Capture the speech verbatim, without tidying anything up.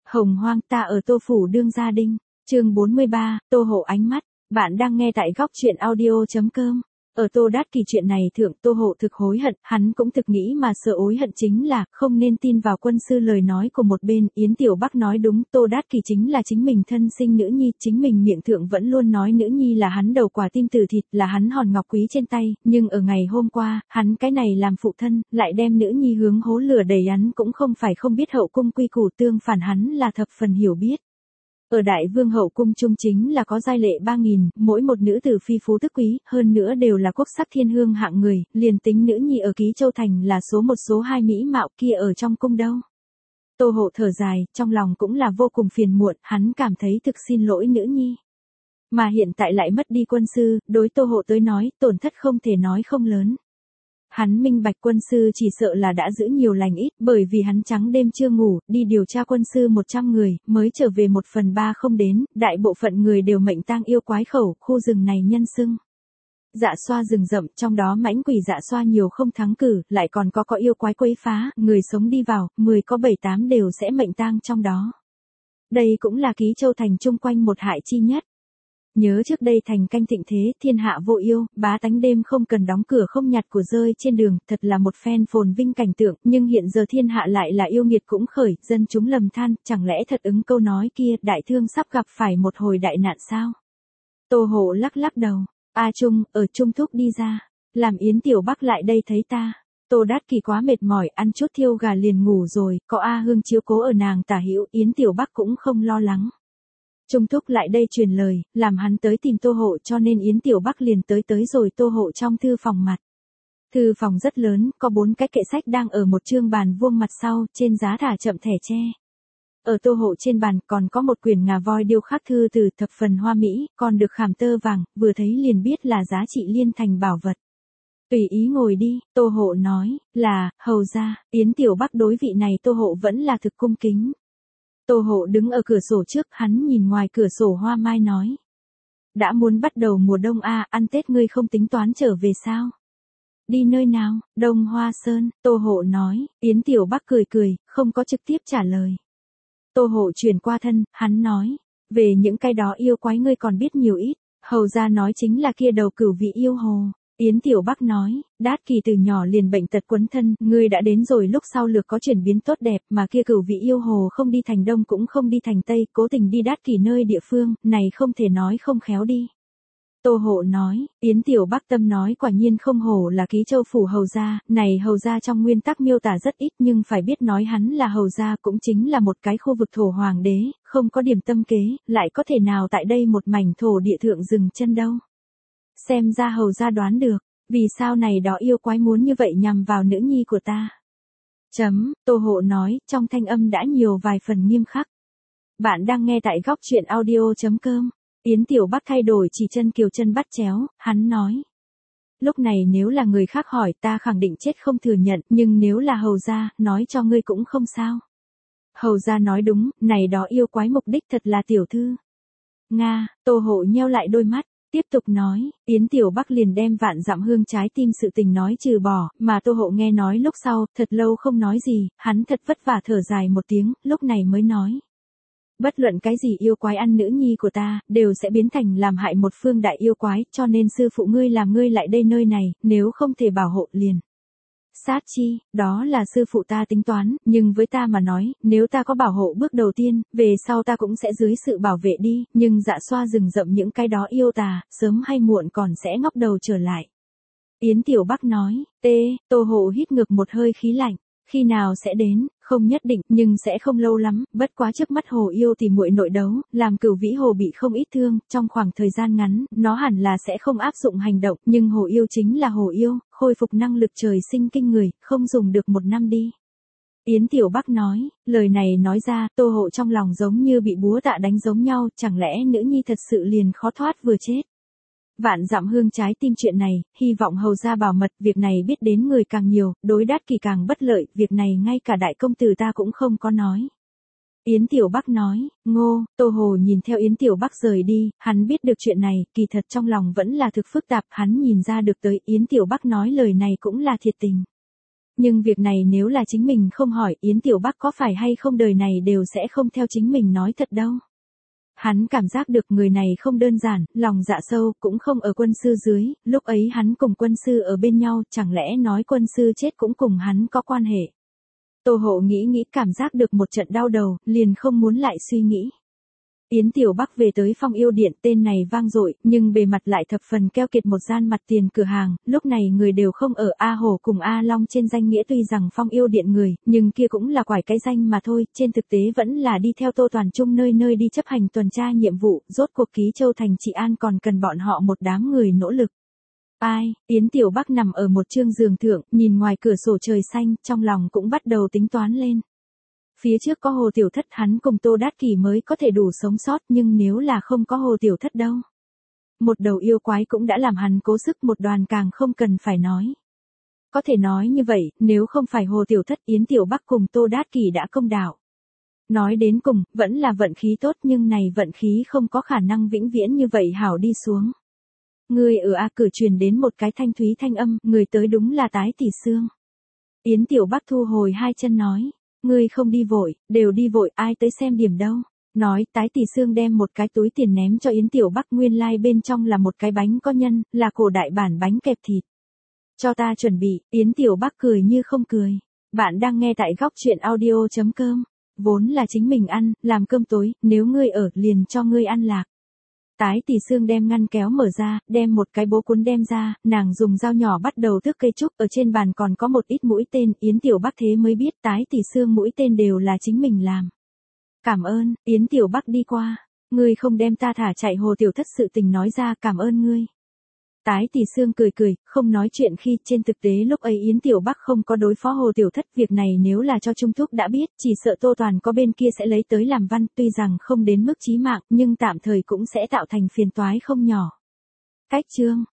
Hồng hoang ta ở Tô Phủ đương gia đinh, chương bốn mươi ba, Tô Hộ ánh mắt, bạn đang nghe tại góc truyện audio.com. Ở Tô Đát Kỳ chuyện này thượng Tô Hộ thực hối hận, hắn cũng thực nghĩ mà sợ hối hận chính là không nên tin vào quân sư lời nói của một bên. Yến Tiểu Bắc nói đúng, Tô Đát Kỳ chính là chính mình thân sinh nữ nhi, chính mình miệng thượng vẫn luôn nói nữ nhi là hắn đầu quả tim từ thịt, là hắn hòn ngọc quý trên tay, nhưng ở ngày hôm qua, hắn cái này làm phụ thân, lại đem nữ nhi hướng hố lửa đẩy. Hắn cũng không phải không biết hậu cung quy củ, tương phản hắn là thập phần hiểu biết. Ở Đại Vương hậu cung trung chính là có giai lệ ba nghìn, mỗi một nữ tử phi phú tức quý, hơn nữa đều là quốc sắc thiên hương hạng người, liền tính nữ nhi ở Ký Châu Thành là số một số hai mỹ mạo kia ở trong cung đâu. Tô Hộ thở dài, trong lòng cũng là vô cùng phiền muộn, hắn cảm thấy thực xin lỗi nữ nhi. Mà hiện tại lại mất đi quân sư, đối Tô Hộ tới nói, tổn thất không thể nói không lớn. Hắn minh bạch quân sư chỉ sợ là đã giữ nhiều lành ít, bởi vì hắn trắng đêm chưa ngủ, đi điều tra quân sư một trăm người, mới trở về một phần ba không đến, đại bộ phận người đều mệnh tang yêu quái khẩu, khu rừng này nhân xưng Dạ Xoa rừng rậm, trong đó mãnh quỷ Dạ Xoa nhiều không thắng cử, lại còn có có yêu quái quấy phá, người sống đi vào, mười có bảy tám đều sẽ mệnh tang trong đó. Đây cũng là Ký Châu Thành chung quanh một hại chi nhất. Nhớ trước đây thành canh thịnh thế, thiên hạ vô yêu, bá tánh đêm không cần đóng cửa không nhặt của rơi trên đường, thật là một phen phồn vinh cảnh tượng, nhưng hiện giờ thiên hạ lại là yêu nghiệt cũng khởi, dân chúng lầm than, chẳng lẽ thật ứng câu nói kia, đại thương sắp gặp phải một hồi đại nạn sao? Tô Hộ lắc lắc đầu, A Trung, ở Trung thúc đi ra, làm Yến Tiểu Bắc lại đây thấy ta. Tô Đát Kỳ quá mệt mỏi, ăn chút thiêu gà liền ngủ rồi, có A Hương chiếu cố ở nàng tả hữu, Yến Tiểu Bắc cũng không lo lắng. Trung thúc lại đây truyền lời, làm hắn tới tìm Tô Hộ, cho nên Yến Tiểu Bắc liền tới tới rồi Tô Hộ trong thư phòng mặt. Thư phòng rất lớn, có bốn cái kệ sách đang ở một chương bàn vuông mặt sau, trên giá thả chậm thẻ tre. Ở Tô Hộ trên bàn còn có một quyển ngà voi điêu khắc thư từ thập phần hoa mỹ, còn được khảm tơ vàng, vừa thấy liền biết là giá trị liên thành bảo vật. Tùy ý ngồi đi, Tô Hộ nói, là, hầu ra, Yến Tiểu Bắc đối vị này Tô Hộ vẫn là thực cung kính. Tô Hộ đứng ở cửa sổ trước, hắn nhìn ngoài cửa sổ hoa mai nói. Đã muốn bắt đầu mùa đông a, à, ăn Tết ngươi không tính toán trở về sao? Đi nơi nào? Đông Hoa Sơn, Tô Hộ nói. Yến Tiểu Bắc cười cười, không có trực tiếp trả lời. Tô Hộ chuyển qua thân, hắn nói. Về những cái đó yêu quái ngươi còn biết nhiều ít, hầu ra nói chính là kia đầu cửu vị yêu hồ. Yến Tiểu Bắc nói, Đát Kỳ từ nhỏ liền bệnh tật quấn thân, ngươi đã đến rồi lúc sau lược có chuyển biến tốt đẹp, mà kia cửu vị yêu hồ không đi thành đông cũng không đi thành tây, cố tình đi Đát Kỳ nơi địa phương, này không thể nói không khéo đi. Tô Hộ nói, Yến Tiểu Bắc tâm nói quả nhiên không hổ là Ký Châu phủ hầu gia, này hầu gia trong nguyên tắc miêu tả rất ít nhưng phải biết nói hắn là hầu gia cũng chính là một cái khu vực thổ hoàng đế, không có điểm tâm kế, lại có thể nào tại đây một mảnh thổ địa thượng dừng chân đâu. Xem ra hầu gia đoán được, vì sao này đó yêu quái muốn như vậy nhằm vào nữ nhi của ta. Chấm, Tô Hộ nói, trong thanh âm đã nhiều vài phần nghiêm khắc. Bạn đang nghe tại góc truyện audio.com. Yến Tiểu Bắc thay đổi chỉ chân kiều chân bắt chéo, hắn nói. Lúc này nếu là người khác hỏi ta khẳng định chết không thừa nhận, nhưng nếu là hầu gia, nói cho ngươi cũng không sao. Hầu gia nói đúng, này đó yêu quái mục đích thật là tiểu thư. Nga, Tô Hộ nheo lại đôi mắt. Tiếp tục nói, Yến Tiểu Bắc liền đem vạn dặm hương trái tim sự tình nói trừ bỏ, mà Tô Hộ nghe nói lúc sau, thật lâu không nói gì, hắn thật vất vả thở dài một tiếng, lúc này mới nói. Bất luận cái gì yêu quái ăn nữ nhi của ta, đều sẽ biến thành làm hại một phương đại yêu quái, cho nên sư phụ ngươi làm ngươi lại đây nơi này, nếu không thể bảo hộ liền. Sát chi, đó là sư phụ ta tính toán, nhưng với ta mà nói, nếu ta có bảo hộ bước đầu tiên, về sau ta cũng sẽ dưới sự bảo vệ đi, nhưng Dạ Xoa rừng rậm những cái đó yêu tà, sớm hay muộn còn sẽ ngóc đầu trở lại. Yến Tiểu Bắc nói, tê, Tô Hộ hít ngược một hơi khí lạnh, khi nào sẽ đến, không nhất định, nhưng sẽ không lâu lắm, bất quá trước mắt hồ yêu thì muội nội đấu, làm cửu vĩ hồ bị không ít thương, trong khoảng thời gian ngắn, nó hẳn là sẽ không áp dụng hành động, nhưng hồ yêu chính là hồ yêu, khôi phục năng lực trời sinh kinh người, không dùng được một năm đi. Yến Tiểu Bắc nói, lời này nói ra, Tô Hộ trong lòng giống như bị búa tạ đánh giống nhau, chẳng lẽ nữ nhi thật sự liền khó thoát vừa chết. Vạn dặm hương trái tim chuyện này, hy vọng hầu gia bảo mật, việc này biết đến người càng nhiều, đối Đát Kỳ càng bất lợi, việc này ngay cả đại công tử ta cũng không có nói. Yến Tiểu Bắc nói, ngô, Tô Hộ nhìn theo Yến Tiểu Bắc rời đi, hắn biết được chuyện này, kỳ thật trong lòng vẫn là thực phức tạp, hắn nhìn ra được tới Yến Tiểu Bắc nói lời này cũng là thiệt tình. Nhưng việc này nếu là chính mình không hỏi Yến Tiểu Bắc có phải hay không đời này đều sẽ không theo chính mình nói thật đâu. Hắn cảm giác được người này không đơn giản, lòng dạ sâu, cũng không ở quân sư dưới, lúc ấy hắn cùng quân sư ở bên nhau, chẳng lẽ nói quân sư chết cũng cùng hắn có quan hệ. Tô Hộ nghĩ nghĩ cảm giác được một trận đau đầu, liền không muốn lại suy nghĩ. Yến Tiểu Bắc về tới Phong Yêu Điện, tên này vang dội, nhưng bề mặt lại thập phần keo kiệt, một gian mặt tiền cửa hàng, lúc này người đều không ở. A Hổ cùng A Long trên danh nghĩa tuy rằng Phong Yêu Điện người, nhưng kia cũng là quải cái danh mà thôi, trên thực tế vẫn là đi theo Tô Toàn Trung nơi nơi đi chấp hành tuần tra nhiệm vụ, rốt cuộc Ký Châu thành trị an còn cần bọn họ một đám người nỗ lực. Ai, Yến Tiểu Bắc nằm ở một trương giường thượng, nhìn ngoài cửa sổ trời xanh, trong lòng cũng bắt đầu tính toán lên. Phía trước có Hồ Tiểu Thất hắn cùng Tô Đát Kỷ mới có thể đủ sống sót, nhưng nếu là không có Hồ Tiểu Thất đâu. Một đầu yêu quái cũng đã làm hắn cố sức, một đoàn càng không cần phải nói. Có thể nói như vậy, nếu không phải Hồ Tiểu Thất, Yến Tiểu Bắc cùng Tô Đát Kỷ đã công đạo. Nói đến cùng, vẫn là vận khí tốt, nhưng này vận khí không có khả năng vĩnh viễn như vậy hảo đi xuống. Người ở A cửa truyền đến một cái thanh thúy thanh âm, người tới đúng là Tái Tỷ Sương. Yến Tiểu Bắc thu hồi hai chân nói. Ngươi không đi vội, đều đi vội, ai tới xem điểm đâu. Nói, Tái Tỷ Sương đem một cái túi tiền ném cho Yến Tiểu Bắc, nguyên lai like bên trong là một cái bánh có nhân, là cổ đại bản bánh kẹp thịt. Cho ta chuẩn bị, Yến Tiểu Bắc cười như không cười. Bạn đang nghe tại góc truyện audio chấm com. Vốn là chính mình ăn, làm cơm tối, nếu ngươi ở, liền cho ngươi ăn lạc. Tái Tỷ Sương đem ngăn kéo mở ra, đem một cái bố cuốn đem ra, nàng dùng dao nhỏ bắt đầu tước cây trúc, ở trên bàn còn có một ít mũi tên, Yến Tiểu Bắc thế mới biết Tái Tỷ Sương mũi tên đều là chính mình làm. Cảm ơn, Yến Tiểu Bắc đi qua, ngươi không đem ta thả chạy Hồ Tiểu Thất sự tình nói ra, cảm ơn ngươi. Tái Tỷ Sương cười cười, không nói chuyện khi trên thực tế lúc ấy Yến Tiểu Bắc không có đối phó Hồ Tiểu Thất, việc này nếu là cho Trung Thúc đã biết, chỉ sợ Tô Toàn có bên kia sẽ lấy tới làm văn, tuy rằng không đến mức chí mạng, nhưng tạm thời cũng sẽ tạo thành phiền toái không nhỏ. Cách chương